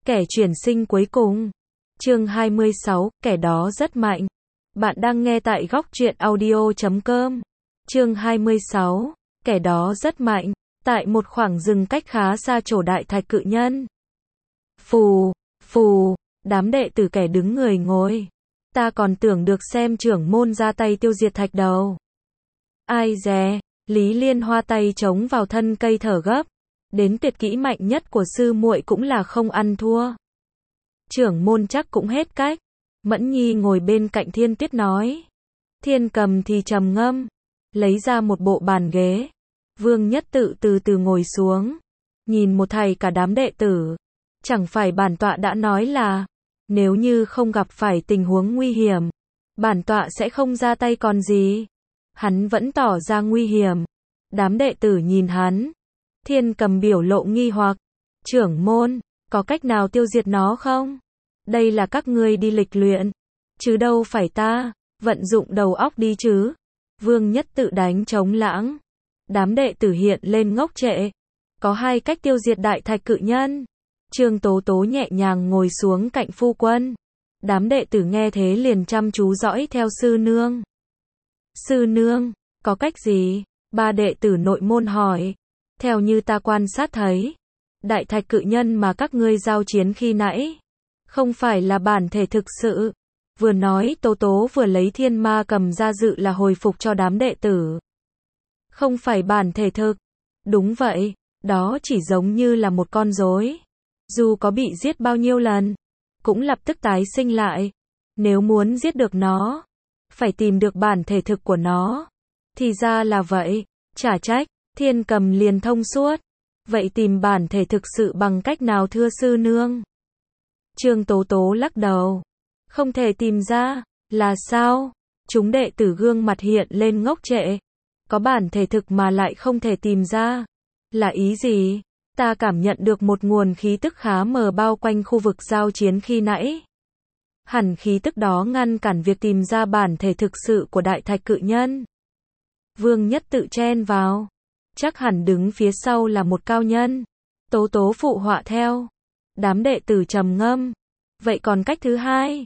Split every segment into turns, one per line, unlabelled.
Kẻ chuyển sinh cuối cùng. Chương 26, kẻ đó rất mạnh. Bạn đang nghe tại góc truyện audio.com. Chương 26, kẻ đó rất mạnh. Tại một khoảng rừng cách khá xa chỗ đại thạch cự nhân. Phù, phù, đám đệ tử kẻ đứng người ngồi. Ta còn tưởng được xem trưởng môn ra tay tiêu diệt thạch đầu. Ai dè, Lý Liên Hoa tay chống vào thân cây thở gấp. Đến tuyệt kỹ mạnh nhất của sư muội cũng là không ăn thua. Trưởng môn chắc cũng hết cách. Mẫn Nhi ngồi bên cạnh Thiên Tuyết nói. Thiên Cầm thì trầm ngâm, lấy ra một bộ bàn ghế. Vương Nhất Tự từ từ ngồi xuống, nhìn một thầy cả đám đệ tử. Chẳng phải bản tọa đã nói là, nếu như không gặp phải tình huống nguy hiểm, bản tọa sẽ không ra tay còn gì. Hắn vẫn tỏ ra nguy hiểm. Đám đệ tử nhìn hắn. Thiên Cầm biểu lộ nghi hoặc. Trưởng môn, có cách nào tiêu diệt nó không? Đây là các ngươi đi lịch luyện, chứ đâu phải ta, vận dụng đầu óc đi chứ. Vương Nhất Tự đánh trống lãng. Đám đệ tử hiện lên ngốc trệ. Có hai cách tiêu diệt đại thạch cự nhân. Trương Tố Tố nhẹ nhàng ngồi xuống cạnh phu quân. Đám đệ tử nghe thế liền chăm chú dõi theo sư nương. Sư nương, có cách gì? Ba đệ tử nội môn hỏi. Theo như ta quan sát thấy, đại thạch cự nhân mà các ngươi giao chiến khi nãy, không phải là bản thể thực sự. Vừa nói Tố Tố vừa lấy thiên ma cầm ra dự là hồi phục cho đám đệ tử. Không phải bản thể thực. Đúng vậy, đó chỉ giống như là một con rối. Dù có bị giết bao nhiêu lần, cũng lập tức tái sinh lại. Nếu muốn giết được nó, phải tìm được bản thể thực của nó. Thì ra là vậy, chả trách. Thiên Cầm liền thông suốt. Vậy tìm bản thể thực sự bằng cách nào thưa sư nương? Trương Tố Tố lắc đầu. Không thể tìm ra. Là sao? Chúng đệ tử gương mặt hiện lên ngốc trệ. Có bản thể thực mà lại không thể tìm ra. Là ý gì? Ta cảm nhận được một nguồn khí tức khá mờ bao quanh khu vực giao chiến khi nãy. Hẳn khí tức đó ngăn cản việc tìm ra bản thể thực sự của đại thạch cự nhân. Vương Nhất Tự chen vào. Chắc hẳn đứng phía sau là một cao nhân. Tố Tố phụ họa theo. Đám đệ tử trầm ngâm. Vậy còn cách thứ hai?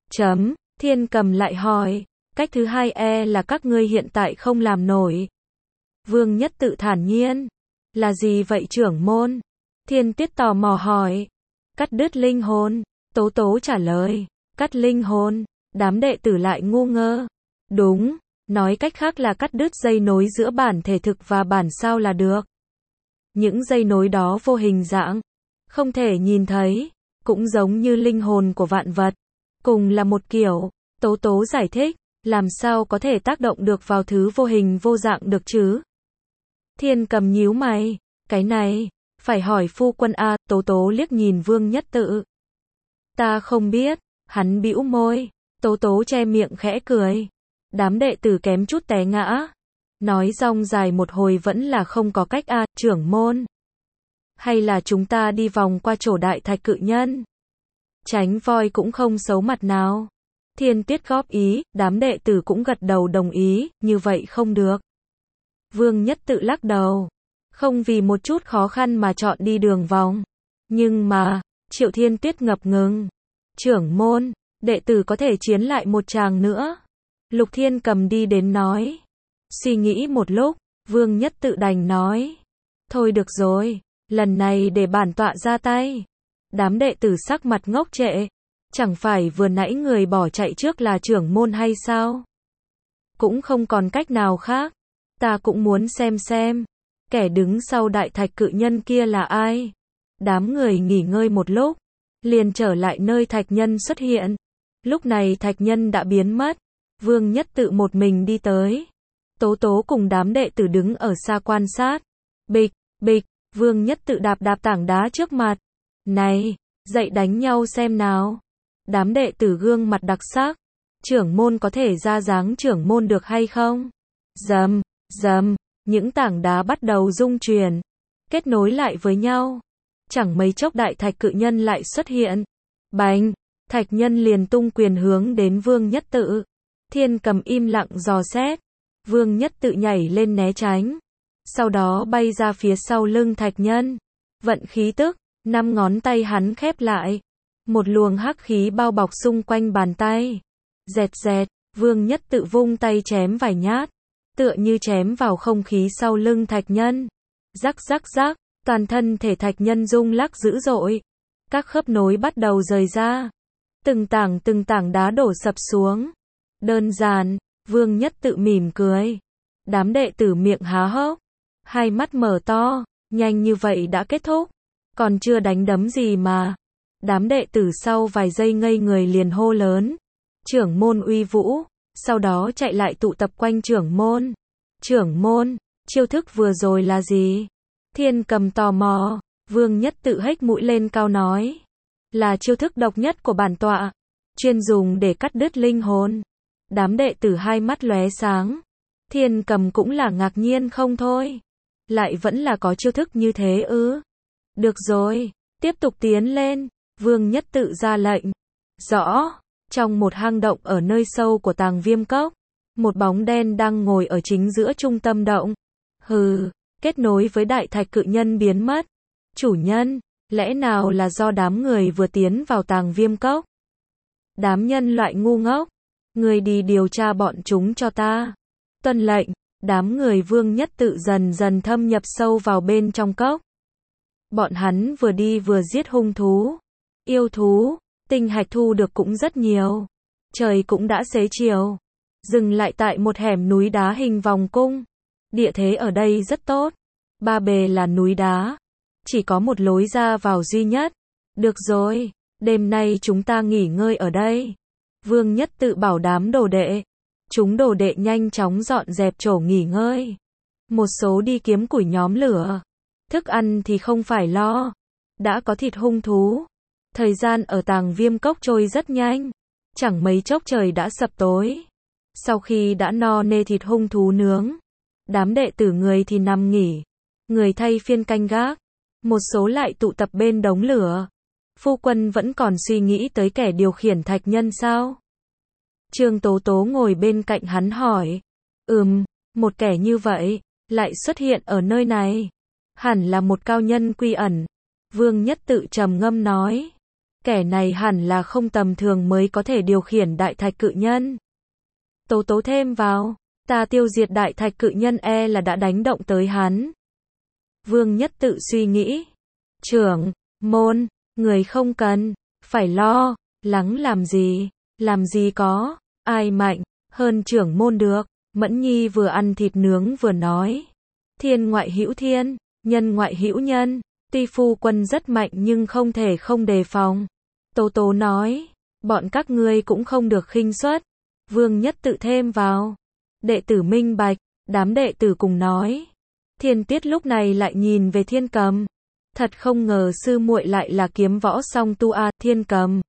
Thiên Cầm lại hỏi. Cách thứ hai là các ngươi hiện tại không làm nổi. Vương Nhất Tự thản nhiên. Là gì vậy trưởng môn? Thiên Tuyết tò mò hỏi. Cắt đứt linh hồn. Tố Tố trả lời. Cắt linh hồn. Đám đệ tử lại ngu ngơ. Đúng. Nói cách khác là cắt đứt dây nối giữa bản thể thực và bản sao là được. Những dây nối đó vô hình dạng, không thể nhìn thấy, cũng giống như linh hồn của vạn vật. Cùng là một kiểu. Tố Tố giải thích, làm sao có thể tác động được vào thứ vô hình vô dạng được chứ? Thiên Cầm nhíu mày, cái này, phải hỏi phu quân a. Tố Tố liếc nhìn Vương Nhất Tự. Ta không biết, hắn bĩu môi. Tố Tố che miệng khẽ cười. Đám đệ tử kém chút té ngã. Nói rong dài một hồi vẫn là không có cách a. Trưởng môn. Hay là chúng ta đi vòng qua chỗ đại thạch cự nhân? Tránh voi cũng không xấu mặt nào. Thiên Tuyết góp ý, đám đệ tử cũng gật đầu đồng ý, như vậy không được. Vương Nhất Tự lắc đầu. Không vì một chút khó khăn mà chọn đi đường vòng. Nhưng mà, Triệu Thiên Tuyết ngập ngừng. Trưởng môn, đệ tử có thể chiến lại một tràng nữa. Lục Thiên Cầm đi đến nói. Suy nghĩ một lúc, Vương Nhất Tự đành nói. Thôi được rồi, lần này để bản tọa ra tay. Đám đệ tử sắc mặt ngốc trệ. Chẳng phải vừa nãy người bỏ chạy trước là trưởng môn hay sao? Cũng không còn cách nào khác. Ta cũng muốn xem. Kẻ đứng sau đại thạch cự nhân kia là ai? Đám người nghỉ ngơi một lúc. Liền trở lại nơi thạch nhân xuất hiện. Lúc này thạch nhân đã biến mất. Vương Nhất Tự một mình đi tới. Tố Tố cùng đám đệ tử đứng ở xa quan sát. Bịch, bịch, Vương Nhất Tự đạp tảng đá trước mặt. Này, dậy đánh nhau xem nào. Đám đệ tử gương mặt đặc sắc. Trưởng môn có thể ra dáng trưởng môn được hay không? Rầm, rầm, những tảng đá bắt đầu rung chuyển. Kết nối lại với nhau. Chẳng mấy chốc đại thạch cự nhân lại xuất hiện. Bành, thạch nhân liền tung quyền hướng đến Vương Nhất Tự. Thiên Cầm im lặng dò xét. Vương Nhất Tự nhảy lên né tránh. Sau đó bay ra phía sau lưng thạch nhân. Vận khí tức, 5 ngón tay hắn khép lại. Một luồng hắc khí bao bọc xung quanh bàn tay. Dẹt dẹt, Vương Nhất Tự vung tay chém vài nhát. Tựa như chém vào không khí sau lưng thạch nhân. Rắc rắc rắc, toàn thân thể thạch nhân rung lắc dữ dội. Các khớp nối bắt đầu rời ra. Từng tảng đá đổ sập xuống. Đơn giản, Vương Nhất Tự mỉm cười. Đám đệ tử miệng há hốc. Hai mắt mở to, nhanh như vậy đã kết thúc. Còn chưa đánh đấm gì mà. Đám đệ tử sau vài giây ngây người liền hô lớn. Trưởng môn uy vũ. Sau đó chạy lại tụ tập quanh trưởng môn. Trưởng môn, chiêu thức vừa rồi là gì? Thiên Cầm tò mò. Vương Nhất Tự hếch mũi lên cao nói. Là chiêu thức độc nhất của bản tọa. Chuyên dùng để cắt đứt linh hồn. Đám đệ tử hai mắt lóe sáng. Thiên Cầm cũng là ngạc nhiên không thôi. Lại vẫn là có chiêu thức như thế ư? Được rồi, tiếp tục tiến lên. Vương Nhất Tự ra lệnh. Rõ. Trong một hang động ở nơi sâu của Tàng Viêm Cốc, một bóng đen đang ngồi ở chính giữa trung tâm động. Hừ, kết nối với đại thạch cự nhân biến mất. Chủ nhân, lẽ nào là do đám người vừa tiến vào Tàng Viêm Cốc? Đám nhân loại ngu ngốc, người đi điều tra bọn chúng cho ta. Tuân lệnh, đám người Vương Nhất Tự dần dần thâm nhập sâu vào bên trong cốc. Bọn hắn vừa đi vừa giết hung thú, yêu thú, tinh hạch thu được cũng rất nhiều. Trời cũng đã xế chiều. Dừng lại tại một hẻm núi đá hình vòng cung. Địa thế ở đây rất tốt. Ba bề là núi đá. Chỉ có một lối ra vào duy nhất. Được rồi, đêm nay chúng ta nghỉ ngơi ở đây. Vương Nhất Tự bảo đám đồ đệ. Chúng đồ đệ nhanh chóng dọn dẹp chỗ nghỉ ngơi. Một số đi kiếm củi nhóm lửa. Thức ăn thì không phải lo. Đã có thịt hung thú. Thời gian ở Tàng Viêm Cốc trôi rất nhanh. Chẳng mấy chốc trời đã sập tối. Sau khi đã no nê thịt hung thú nướng, đám đệ tử người thì nằm nghỉ. Người thay phiên canh gác. Một số lại tụ tập bên đống lửa. Phu quân vẫn còn suy nghĩ tới kẻ điều khiển thạch nhân sao? Trương Tố Tố ngồi bên cạnh hắn hỏi. Một kẻ như vậy, lại xuất hiện ở nơi này. Hẳn là một cao nhân quy ẩn. Vương Nhất Tự trầm ngâm nói. Kẻ này hẳn là không tầm thường mới có thể điều khiển đại thạch cự nhân. Tố Tố thêm vào. Ta tiêu diệt đại thạch cự nhân là đã đánh động tới hắn. Vương Nhất Tự suy nghĩ. Trưởng môn, người không cần phải lo lắng làm gì có ai mạnh hơn trưởng môn được. Mẫn Nhi vừa ăn thịt nướng vừa nói. Thiên ngoại hữu thiên, nhân ngoại hữu nhân. Tuy phu quân rất mạnh nhưng không thể không đề phòng. Tố Tố nói. Bọn các ngươi cũng không được khinh suất. Vương Nhất Tự thêm vào. Đệ tử minh bạch. Đám đệ tử cùng nói. Thiên Tiết lúc này lại nhìn về Thiên Cầm. Thật không ngờ sư muội lại là kiếm võ song tu a. Thiên Cầm.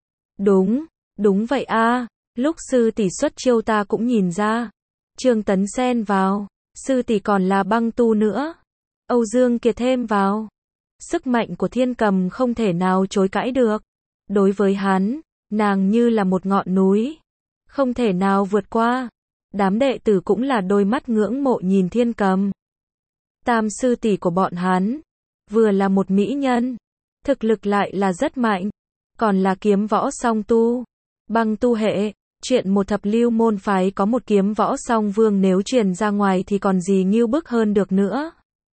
Đúng vậy a. Lúc sư tỷ xuất chiêu ta cũng nhìn ra. Trương Tấn xen vào. Sư tỷ còn là băng tu nữa. Âu Dương Kiệt thêm vào. Sức mạnh của Thiên Cầm không thể nào chối cãi được. Đối với hắn, nàng như là một ngọn núi. Không thể nào vượt qua. Đám đệ tử cũng là đôi mắt ngưỡng mộ nhìn Thiên Cầm. Tam sư tỷ của bọn hắn. Vừa là một mỹ nhân. Thực lực lại là rất mạnh. Còn là kiếm võ song tu. Băng tu hệ. Chuyện một thập lưu môn phái có một kiếm võ song vương nếu truyền ra ngoài thì còn gì ngưu bức hơn được nữa.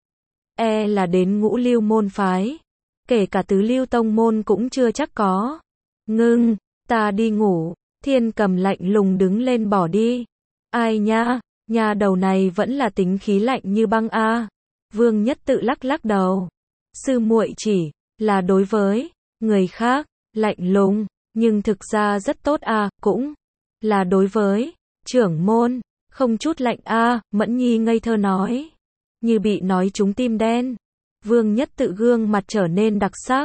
Là đến ngũ lưu môn phái. Kể cả tứ lưu tông môn cũng chưa chắc có. Ngưng, ta đi ngủ. Thiên Cầm lạnh lùng đứng lên bỏ đi. Ai nha, nhà đầu này vẫn là tính khí lạnh như băng a. Vương Nhất Tự lắc đầu. Sư muội chỉ là đối với người khác lạnh lùng, nhưng thực ra rất tốt a, cũng là đối với trưởng môn không chút lạnh a. Mẫn Nhi ngây thơ nói. Như bị nói trúng tim đen. Vương Nhất Tự gương mặt trở nên đặc sắc.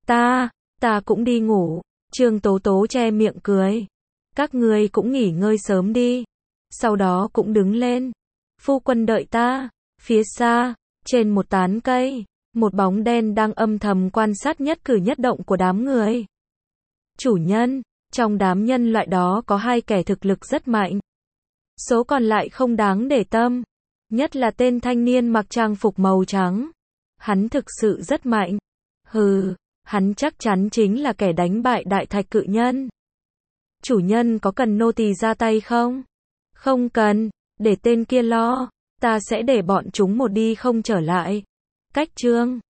Ta cũng đi ngủ. Trương Tố Tố che miệng cười. Các ngươi cũng nghỉ ngơi sớm đi. Sau đó cũng đứng lên. Phu quân đợi ta. Phía xa, trên một tán cây, một bóng đen đang âm thầm quan sát nhất cử nhất động của đám người. Chủ nhân, trong đám nhân loại đó có 2 kẻ thực lực rất mạnh. Số còn lại không đáng để tâm. Nhất là tên thanh niên mặc trang phục màu trắng. Hắn thực sự rất mạnh. Hừ, hắn chắc chắn chính là kẻ đánh bại đại thạch cự nhân. Chủ nhân có cần nô tỳ ra tay không? Không cần, để tên kia lo, ta sẽ để bọn chúng một đi không trở lại. Cách chương